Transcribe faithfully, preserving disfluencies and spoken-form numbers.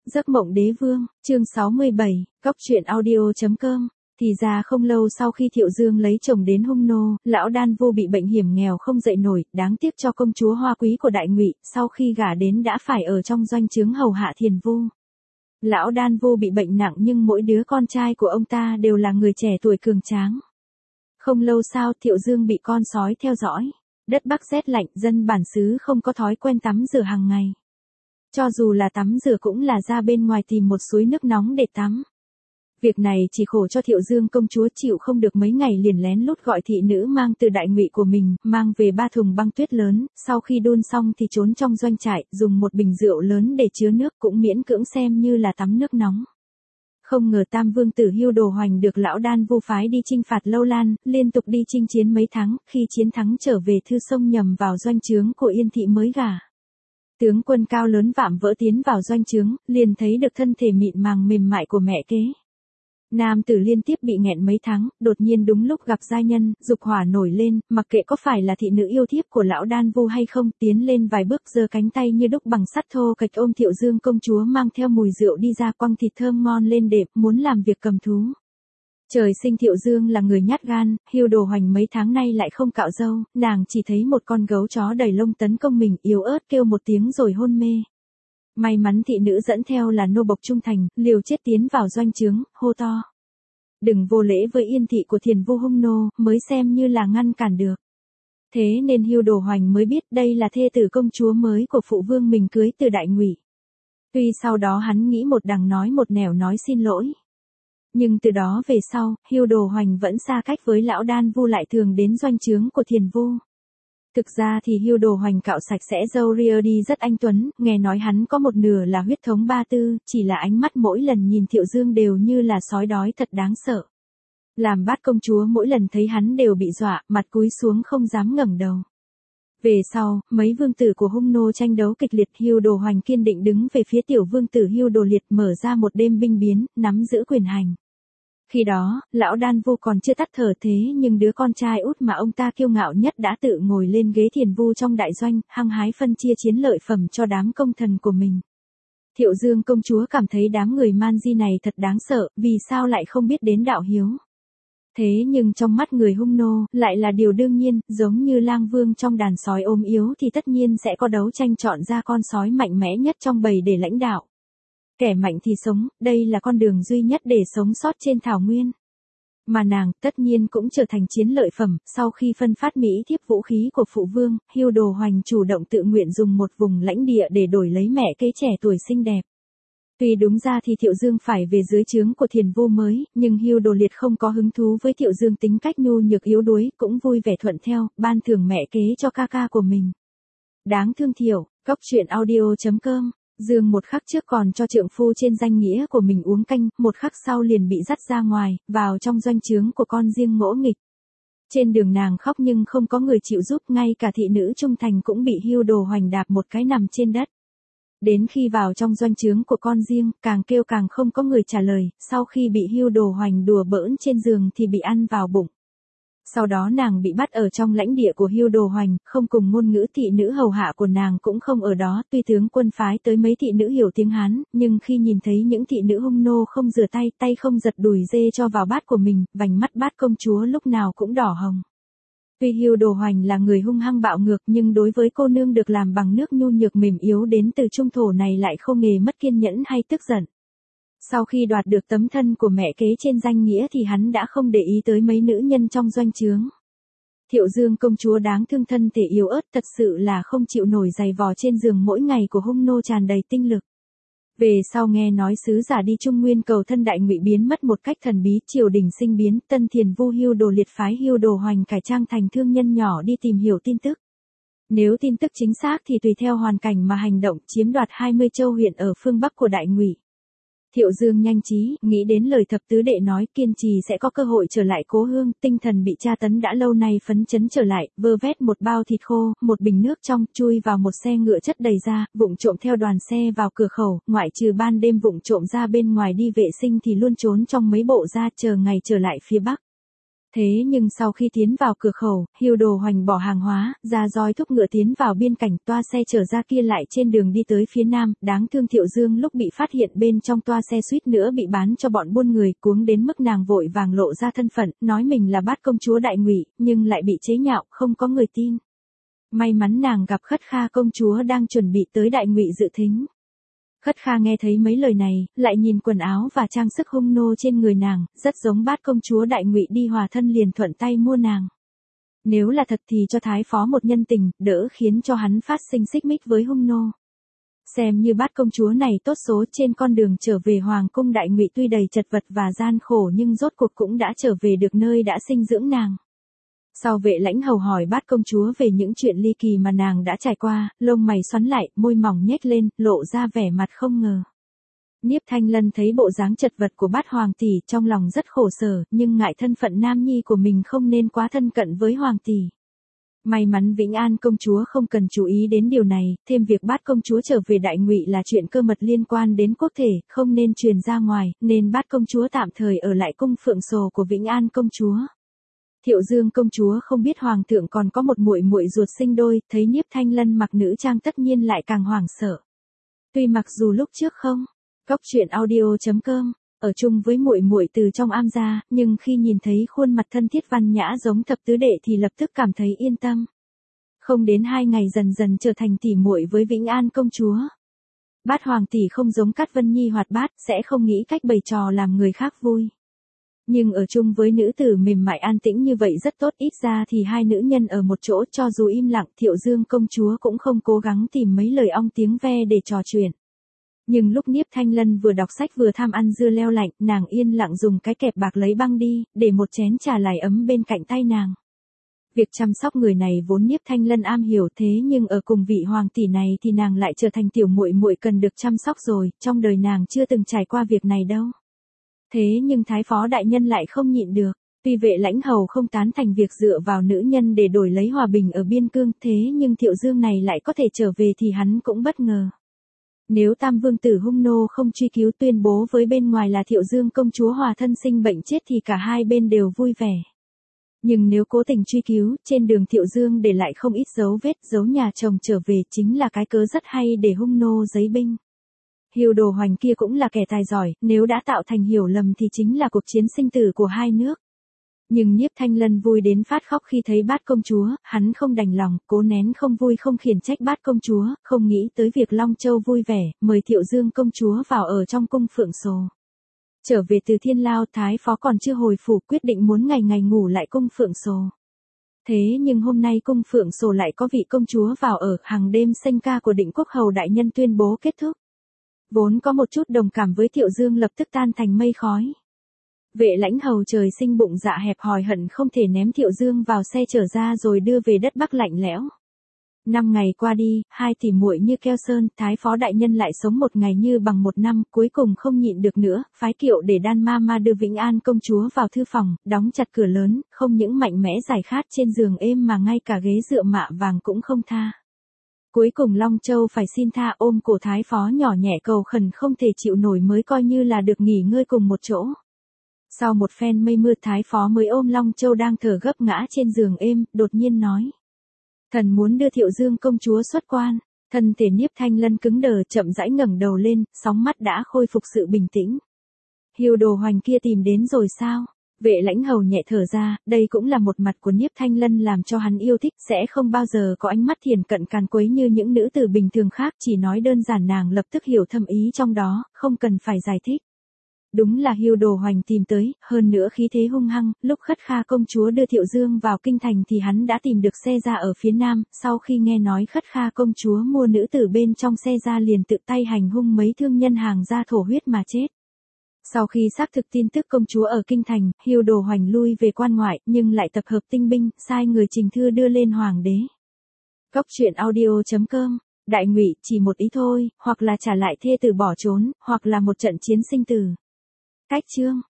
Giấc mộng đế vương, chương sáu mươi bảy, cóc truyện audio chấm com. Thì ra không lâu sau khi Thiệu Dương lấy chồng đến Hung Nô, lão Đan Vu bị bệnh hiểm nghèo không dậy nổi, đáng tiếc cho công chúa hoa quý của Đại Ngụy, sau khi gả đến đã phải ở trong doanh trướng hầu hạ Thiền Vu. Lão Đan Vu bị bệnh nặng nhưng mỗi đứa con trai của ông ta đều là người trẻ tuổi cường tráng. Không lâu sau Thiệu Dương bị con sói theo dõi. Đất Bắc rét lạnh, dân bản xứ không có thói quen tắm rửa hàng ngày. Cho dù là tắm rửa cũng là ra bên ngoài tìm một suối nước nóng để tắm. Việc này chỉ khổ cho Thiệu Dương công chúa chịu không được, mấy ngày liền lén lút gọi thị nữ mang từ Đại Ngụy của mình, mang về ba thùng băng tuyết lớn, sau khi đun xong thì trốn trong doanh trại, dùng một bình rượu lớn để chứa nước, cũng miễn cưỡng xem như là tắm nước nóng. Không ngờ Tam Vương tử Hưu Đồ Hoành được lão Đan Vu phái đi chinh phạt Lâu Lan, liên tục đi chinh chiến mấy tháng, khi chiến thắng trở về Thư Sông nhầm vào doanh trướng của Yên thị mới gả. Tướng quân cao lớn vạm vỡ tiến vào doanh trướng, liền thấy được thân thể mịn màng mềm mại của mẹ kế. Nam tử liên tiếp bị nghẹn mấy tháng, đột nhiên đúng lúc gặp giai nhân, dục hỏa nổi lên, mặc kệ có phải là thị nữ yêu thiếp của lão Đan Vu hay không, tiến lên vài bước giơ cánh tay như đúc bằng sắt thô kịch ôm Thiệu Dương công chúa mang theo mùi rượu đi ra, quăng thịt thơm ngon lên đệm, muốn làm việc cầm thú. Trời sinh Thiệu Dương là người nhát gan, Hưu Đồ Hoành mấy tháng nay lại không cạo râu, nàng chỉ thấy một con gấu chó đầy lông tấn công mình, yếu ớt kêu một tiếng rồi hôn mê. May mắn thị nữ dẫn theo là nô bộc trung thành, liều chết tiến vào doanh trướng, hô to: đừng vô lễ với Yên thị của Thiền Vu Hung Nô, mới xem như là ngăn cản được. Thế nên Hưu Đồ Hoành mới biết đây là thê tử công chúa mới của phụ vương mình cưới từ Đại Ngụy. Tuy sau đó hắn nghĩ một đằng nói một nẻo nói xin lỗi. Nhưng từ đó về sau, Hưu Đồ Hoành vẫn xa cách với lão Đan Vu, lại thường đến doanh trướng của Thiền Vu. Thực ra thì Hưu Đồ Hoành cạo sạch sẽ râu ria đi rất anh tuấn, nghe nói hắn có một nửa là huyết thống Ba Tư, chỉ là ánh mắt mỗi lần nhìn Thiệu Dương đều như là sói đói, thật đáng sợ. Làm bát công chúa mỗi lần thấy hắn đều bị dọa, mặt cúi xuống không dám ngẩng đầu. Về sau, mấy vương tử của Hung Nô tranh đấu kịch liệt, Hưu Đồ Hoành kiên định đứng về phía tiểu vương tử Hưu Đồ Liệt, mở ra một đêm binh biến, nắm giữ quyền hành. Khi đó, lão Đan Vu còn chưa tắt thở, thế nhưng đứa con trai út mà ông ta kiêu ngạo nhất đã tự ngồi lên ghế Thiền Vu trong đại doanh, hăng hái phân chia chiến lợi phẩm cho đám công thần của mình. Thiệu Dương công chúa cảm thấy đám người man di này thật đáng sợ, vì sao lại không biết đến đạo hiếu. Thế nhưng trong mắt người Hung Nô, lại là điều đương nhiên, giống như lang vương trong đàn sói ốm yếu thì tất nhiên sẽ có đấu tranh chọn ra con sói mạnh mẽ nhất trong bầy để lãnh đạo. Kẻ mạnh thì sống, đây là con đường duy nhất để sống sót trên thảo nguyên. Mà nàng, tất nhiên cũng trở thành chiến lợi phẩm, sau khi phân phát mỹ thiếp vũ khí của phụ vương, Hưu Đồ Hoành chủ động tự nguyện dùng một vùng lãnh địa để đổi lấy mẹ kế trẻ tuổi xinh đẹp. Tuy đúng ra thì Thiệu Dương phải về dưới trướng của Thiền Vu mới, nhưng Hưu Đồ Liệt không có hứng thú với Thiệu Dương tính cách nhu nhược yếu đuối, cũng vui vẻ thuận theo, ban thưởng mẹ kế cho ca ca của mình. Đáng thương Thiệu, cóc truyện audio chấm com. Dương một khắc trước còn cho trượng phu trên danh nghĩa của mình uống canh, một khắc sau liền bị dắt ra ngoài, vào trong doanh trướng của con riêng Ngỗ Nghịch. Trên đường nàng khóc nhưng không có người chịu giúp, ngay cả thị nữ trung thành cũng bị Hưu Đồ Hoành đạp một cái nằm trên đất. Đến khi vào trong doanh trướng của con riêng, càng kêu càng không có người trả lời, sau khi bị Hưu Đồ Hoành đùa bỡn trên giường thì bị ăn vào bụng. Sau đó nàng bị bắt ở trong lãnh địa của Hưu Đồ Hoành, không cùng ngôn ngữ, thị nữ hầu hạ của nàng cũng không ở đó, tuy tướng quân phái tới mấy thị nữ hiểu tiếng Hán, nhưng khi nhìn thấy những thị nữ Hung Nô không rửa tay, tay không giật đùi dê cho vào bát của mình, vành mắt bát công chúa lúc nào cũng đỏ hồng. Tuy Hưu Đồ Hoành là người hung hăng bạo ngược, nhưng đối với cô nương được làm bằng nước nhu nhược mềm yếu đến từ trung thổ này lại không hề mất kiên nhẫn hay tức giận. Sau khi đoạt được tấm thân của mẹ kế trên danh nghĩa thì hắn đã không để ý tới mấy nữ nhân trong doanh trướng. Thiệu Dương công chúa đáng thương, thân thể yếu ớt, thật sự là không chịu nổi giày vò trên giường mỗi ngày của Hung Nô tràn đầy tinh lực. Về sau nghe nói sứ giả đi Trung Nguyên cầu thân Đại Ngụy biến mất một cách thần bí, triều đình sinh biến, tân Thiền Vu Hưu Đồ Liệt phái Hưu Đồ Hoành cải trang thành thương nhân nhỏ đi tìm hiểu tin tức. Nếu tin tức chính xác thì tùy theo hoàn cảnh mà hành động, chiếm đoạt hai mươi châu huyện ở phương Bắc của Đại Ngụy. Thiệu Dương nhanh trí, nghĩ đến lời thập tứ đệ nói, kiên trì sẽ có cơ hội trở lại cố hương, tinh thần bị tra tấn đã lâu nay phấn chấn trở lại, vơ vét một bao thịt khô, một bình nước trong, chui vào một xe ngựa chất đầy ra, vụng trộm theo đoàn xe vào cửa khẩu, ngoại trừ ban đêm vụng trộm ra bên ngoài đi vệ sinh thì luôn trốn trong mấy bộ ra, chờ ngày trở lại phía Bắc. Thế nhưng sau khi tiến vào cửa khẩu, Hiêu Đồ Hoành bỏ hàng hóa, ra roi thúc ngựa tiến vào biên cảnh, toa xe chở ra kia lại trên đường đi tới phía nam, đáng thương Thiệu Dương lúc bị phát hiện bên trong toa xe suýt nữa bị bán cho bọn buôn người, cuống đến mức nàng vội vàng lộ ra thân phận, nói mình là bát công chúa Đại Ngụy, nhưng lại bị chế nhạo, không có người tin. May mắn nàng gặp Khất Kha công chúa đang chuẩn bị tới Đại Ngụy dự thính. Khất Kha nghe thấy mấy lời này, lại nhìn quần áo và trang sức hung nô trên người nàng, rất giống bát công chúa Đại Ngụy đi hòa thân liền thuận tay mua nàng. Nếu là thật thì cho thái phó một nhân tình, đỡ khiến cho hắn phát sinh xích mích với hung nô. Xem như bát công chúa này tốt số, trên con đường trở về hoàng cung Đại Ngụy tuy đầy chật vật và gian khổ nhưng rốt cuộc cũng đã trở về được nơi đã sinh dưỡng nàng. Sau Vệ Lãnh Hầu hỏi bát công chúa về những chuyện ly kỳ mà nàng đã trải qua, lông mày xoắn lại, môi mỏng nhếch lên, lộ ra vẻ mặt không ngờ. Niếp Thanh Lân thấy bộ dáng chật vật của bát hoàng tỷ, trong lòng rất khổ sở, nhưng ngại thân phận nam nhi của mình không nên quá thân cận với hoàng tỷ. May mắn Vĩnh An công chúa không cần chú ý đến điều này, thêm việc bát công chúa trở về Đại Ngụy là chuyện cơ mật liên quan đến quốc thể, không nên truyền ra ngoài, nên bát công chúa tạm thời ở lại cung Phượng Sồ của Vĩnh An công chúa. Thiệu Dương công chúa không biết hoàng thượng còn có một muội muội ruột sinh đôi, thấy Niếp Thanh Lân mặc nữ trang tất nhiên lại càng hoảng sợ. Tuy mặc dù lúc trước không, Cốc truyện audio chấm com, ở chung với muội muội từ trong am ra, nhưng khi nhìn thấy khuôn mặt thân thiết văn nhã giống thập tứ đệ thì lập tức cảm thấy yên tâm. Không đến hai ngày dần dần trở thành tỉ muội với Vĩnh An công chúa. Bát hoàng tỷ không giống Cát Vân Nhi hoạt bát, sẽ không nghĩ cách bày trò làm người khác vui. Nhưng ở chung với nữ tử mềm mại an tĩnh như vậy rất tốt, ít ra thì hai nữ nhân ở một chỗ cho dù im lặng, Thiệu Dương công chúa cũng không cố gắng tìm mấy lời ong tiếng ve để trò chuyện. Nhưng lúc Niếp Thanh Lân vừa đọc sách vừa tham ăn dưa leo lạnh, nàng yên lặng dùng cái kẹp bạc lấy băng đi, để một chén trà lại ấm bên cạnh tay nàng. Việc chăm sóc người này vốn Niếp Thanh Lân am hiểu, thế nhưng ở cùng vị hoàng tỷ này thì nàng lại trở thành tiểu muội muội cần được chăm sóc rồi, trong đời nàng chưa từng trải qua việc này đâu. Thế nhưng thái phó đại nhân lại không nhịn được, tuy Vệ Lãnh Hầu không tán thành việc dựa vào nữ nhân để đổi lấy hòa bình ở biên cương, thế nhưng Thiệu Dương này lại có thể trở về thì hắn cũng bất ngờ. Nếu Tam Vương tử hung nô không truy cứu tuyên bố với bên ngoài là Thiệu Dương công chúa hòa thân sinh bệnh chết thì cả hai bên đều vui vẻ. Nhưng nếu cố tình truy cứu, trên đường Thiệu Dương để lại không ít dấu vết, dấu nhà chồng trở về chính là cái cớ rất hay để hung nô giấy binh. Hiêu Đồ Hoành kia cũng là kẻ tài giỏi, nếu đã tạo thành hiểu lầm thì chính là cuộc chiến sinh tử của hai nước. Nhưng Niếp Thanh Lân vui đến phát khóc khi thấy bát công chúa, hắn không đành lòng, cố nén không vui không khiển trách bát công chúa, không nghĩ tới việc Long Châu vui vẻ, mời Thiệu Dương công chúa vào ở trong cung Phượng Sồ. Trở về từ Thiên Lao, thái phó còn chưa hồi phủ, quyết định muốn ngày ngày ngủ lại cung Phượng Sồ. Thế nhưng hôm nay cung Phượng Sồ lại có vị công chúa vào ở, hàng đêm sanh ca của Định Quốc hầu đại nhân tuyên bố kết thúc. Vốn có một chút đồng cảm với Thiệu Dương lập tức tan thành mây khói. Vệ Lãnh Hầu trời sinh bụng dạ hẹp hòi hận không thể ném Thiệu Dương vào xe chở ra rồi đưa về đất Bắc lạnh lẽo. Năm ngày qua đi, hai tỷ muội như keo sơn, thái phó đại nhân lại sống một ngày như bằng một năm, cuối cùng không nhịn được nữa, phái kiệu để Đan Ma Ma đưa Vĩnh An công chúa vào thư phòng, đóng chặt cửa lớn, không những mạnh mẽ giải khát trên giường êm mà ngay cả ghế dựa mạ vàng cũng không tha. Cuối cùng Long Châu phải xin tha, ôm cổ thái phó nhỏ nhẹ cầu khẩn không thể chịu nổi mới coi như là được nghỉ ngơi cùng một chỗ. Sau một phen mây mưa, thái phó mới ôm Long Châu đang thở gấp ngã trên giường êm, đột nhiên nói. Thần muốn đưa Thiệu Dương công chúa xuất quan. Thân thể Niếp Thanh Lân cứng đờ, chậm rãi ngẩng đầu lên, sóng mắt đã khôi phục sự bình tĩnh. Hiêu Đồ Hoành kia tìm đến rồi sao? Vệ Lãnh Hầu nhẹ thở ra, đây cũng là một mặt của Niếp Thanh Lân làm cho hắn yêu thích, sẽ không bao giờ có ánh mắt thiền cận càn quấy như những nữ tử bình thường khác, chỉ nói đơn giản nàng lập tức hiểu thâm ý trong đó, không cần phải giải thích. Đúng là Hiêu Đồ Hoành tìm tới, hơn nữa khí thế hung hăng, lúc Khất Kha công chúa đưa Thiệu Dương vào kinh thành thì hắn đã tìm được xe ra ở phía nam, sau khi nghe nói Khất Kha công chúa mua nữ tử bên trong xe ra liền tự tay hành hung mấy thương nhân hàng ra thổ huyết mà chết. Sau khi xác thực tin tức công chúa ở kinh thành, Hiêu Đồ Hoành lui về quan ngoại, nhưng lại tập hợp tinh binh, sai người trình thư đưa lên hoàng đế. Cốc truyện audio chấm com, Đại Ngụy chỉ một ý thôi, hoặc là trả lại thê tử bỏ trốn, hoặc là một trận chiến sinh tử. Cách chương